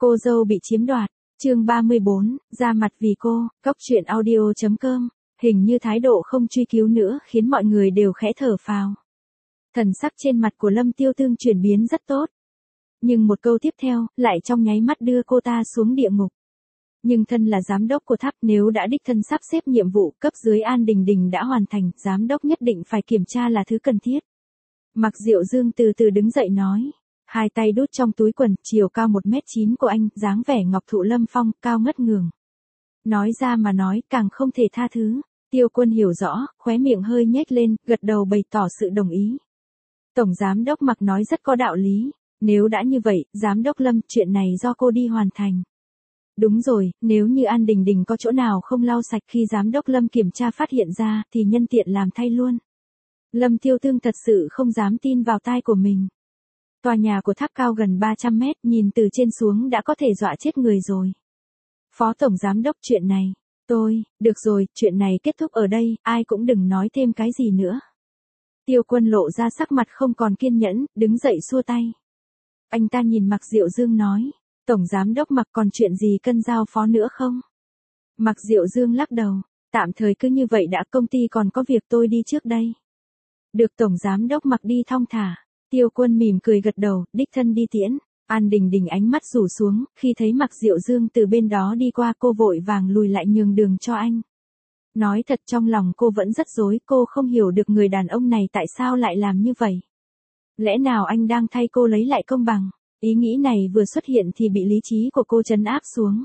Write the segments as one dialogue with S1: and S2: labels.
S1: Cô dâu bị chiếm đoạt, chương 34, ra mặt vì cô, cóc truyện audio.com, hình như thái độ không truy cứu nữa khiến mọi người đều khẽ thở phào. Thần sắc trên mặt của Lâm Tiêu Tương chuyển biến rất tốt. Nhưng một câu tiếp theo, lại trong nháy mắt đưa cô ta xuống địa ngục. Nhưng thân là giám đốc của tháp, nếu đã đích thân sắp xếp nhiệm vụ cấp dưới An Đình Đình đã hoàn thành, giám đốc nhất định phải kiểm tra là thứ cần thiết. Mạc Diệu Dương từ từ đứng dậy nói. Hai tay đút trong túi quần, chiều cao 1m9 của anh, dáng vẻ ngọc thụ lâm phong, cao ngất ngường. Nói ra mà nói, càng không thể tha thứ. Tiêu Quân hiểu rõ, khóe miệng hơi nhếch lên, gật đầu bày tỏ sự đồng ý. Tổng giám đốc Mạc nói rất có đạo lý. Nếu đã như vậy, giám đốc Lâm, chuyện này do cô đi hoàn thành. Đúng rồi, nếu như An Đình Đình có chỗ nào không lau sạch khi giám đốc Lâm kiểm tra phát hiện ra, thì nhân tiện làm thay luôn. Lâm Tiêu Tương thật sự không dám tin vào tai của mình. Tòa nhà của tháp cao gần 300 mét, nhìn từ trên xuống đã có thể dọa chết người rồi. Phó Tổng Giám đốc, chuyện này, được rồi, chuyện này kết thúc ở đây, ai cũng đừng nói thêm cái gì nữa. Tiêu Quân lộ ra sắc mặt không còn kiên nhẫn, đứng dậy xua tay. Anh ta nhìn Mạc Diệu Dương nói, Tổng Giám đốc Mạc còn chuyện gì cần giao phó nữa không? Mạc Diệu Dương lắc đầu, tạm thời cứ như vậy đã, công ty còn có việc, tôi đi trước đây. Được Tổng Giám đốc Mạc, đi thong thả. Tiêu Quân mỉm cười gật đầu, đích thân đi tiễn. An Đình Đình ánh mắt rủ xuống, khi thấy Mạc Diệu Dương từ bên đó đi qua, cô vội vàng lùi lại nhường đường cho anh. Nói thật, trong lòng cô vẫn rất rối, cô không hiểu được người đàn ông này tại sao lại làm như vậy. Lẽ nào anh đang thay cô lấy lại công bằng? Ý nghĩ này vừa xuất hiện thì bị lý trí của cô trấn áp xuống.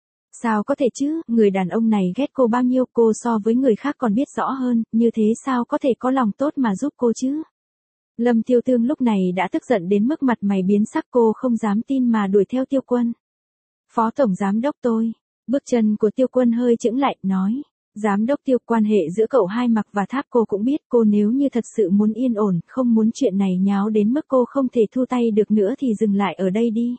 S1: Sao có thể chứ, người đàn ông này ghét cô bao nhiêu, cô so với người khác còn biết rõ hơn, như thế sao có thể có lòng tốt mà giúp cô chứ? Lâm Tiêu Tương lúc này đã tức giận đến mức mặt mày biến sắc, cô không dám tin mà đuổi theo Tiêu Quân. Phó Tổng Giám đốc tôi. Bước chân của Tiêu Quân hơi chững lại, nói. Giám đốc Tiêu, quan hệ giữa cậu hai Mạc và tháp cô cũng biết, cô nếu như thật sự muốn yên ổn, không muốn chuyện này nháo đến mức cô không thể thu tay được nữa thì dừng lại ở đây đi.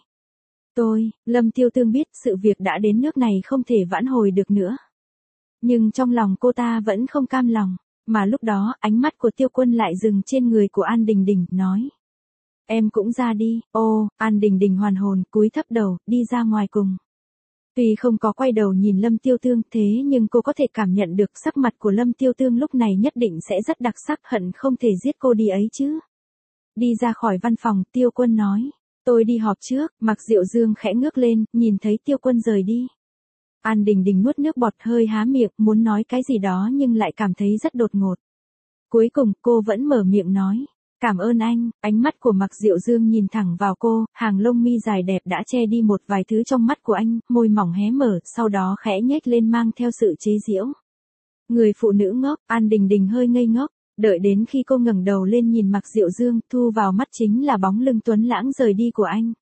S1: Lâm Tiêu Tương biết sự việc đã đến nước này không thể vãn hồi được nữa. Nhưng trong lòng cô ta vẫn không cam lòng. Mà lúc đó, ánh mắt của Tiêu Quân lại dừng trên người của An Đình Đình, nói. Em cũng ra đi. An Đình Đình hoàn hồn, cúi thấp đầu, đi ra ngoài cùng. Tuy không có quay đầu nhìn Lâm Tiêu Tương, thế nhưng cô có thể cảm nhận được sắc mặt của Lâm Tiêu Tương lúc này nhất định sẽ rất đặc sắc, hận không thể giết cô đi ấy chứ. Đi ra khỏi văn phòng, Tiêu Quân nói. Tôi đi họp trước. Mạc Diệu Dương khẽ ngước lên, nhìn thấy Tiêu Quân rời đi. An Đình Đình nuốt nước bọt, hơi há miệng, muốn nói cái gì đó nhưng lại cảm thấy rất đột ngột. Cuối cùng, cô vẫn mở miệng nói. Cảm ơn anh. Ánh mắt của Mạc Diệu Dương nhìn thẳng vào cô, hàng lông mi dài đẹp đã che đi một vài thứ trong mắt của anh, môi mỏng hé mở, sau đó khẽ nhếch lên mang theo sự chế giễu. Người phụ nữ ngốc, An Đình Đình hơi ngây ngốc, đợi đến khi cô ngẩng đầu lên nhìn Mạc Diệu Dương, thu vào mắt chính là bóng lưng tuấn lãng rời đi của anh.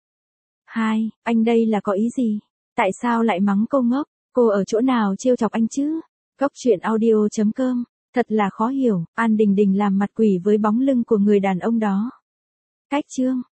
S1: Anh đây là có ý gì? Tại sao lại mắng cô ngốc? Cô ở chỗ nào trêu chọc anh chứ? Cóc truyện audio.com, thật là khó hiểu. An Đình Đình làm mặt quỷ với bóng lưng của người đàn ông đó. Cách chương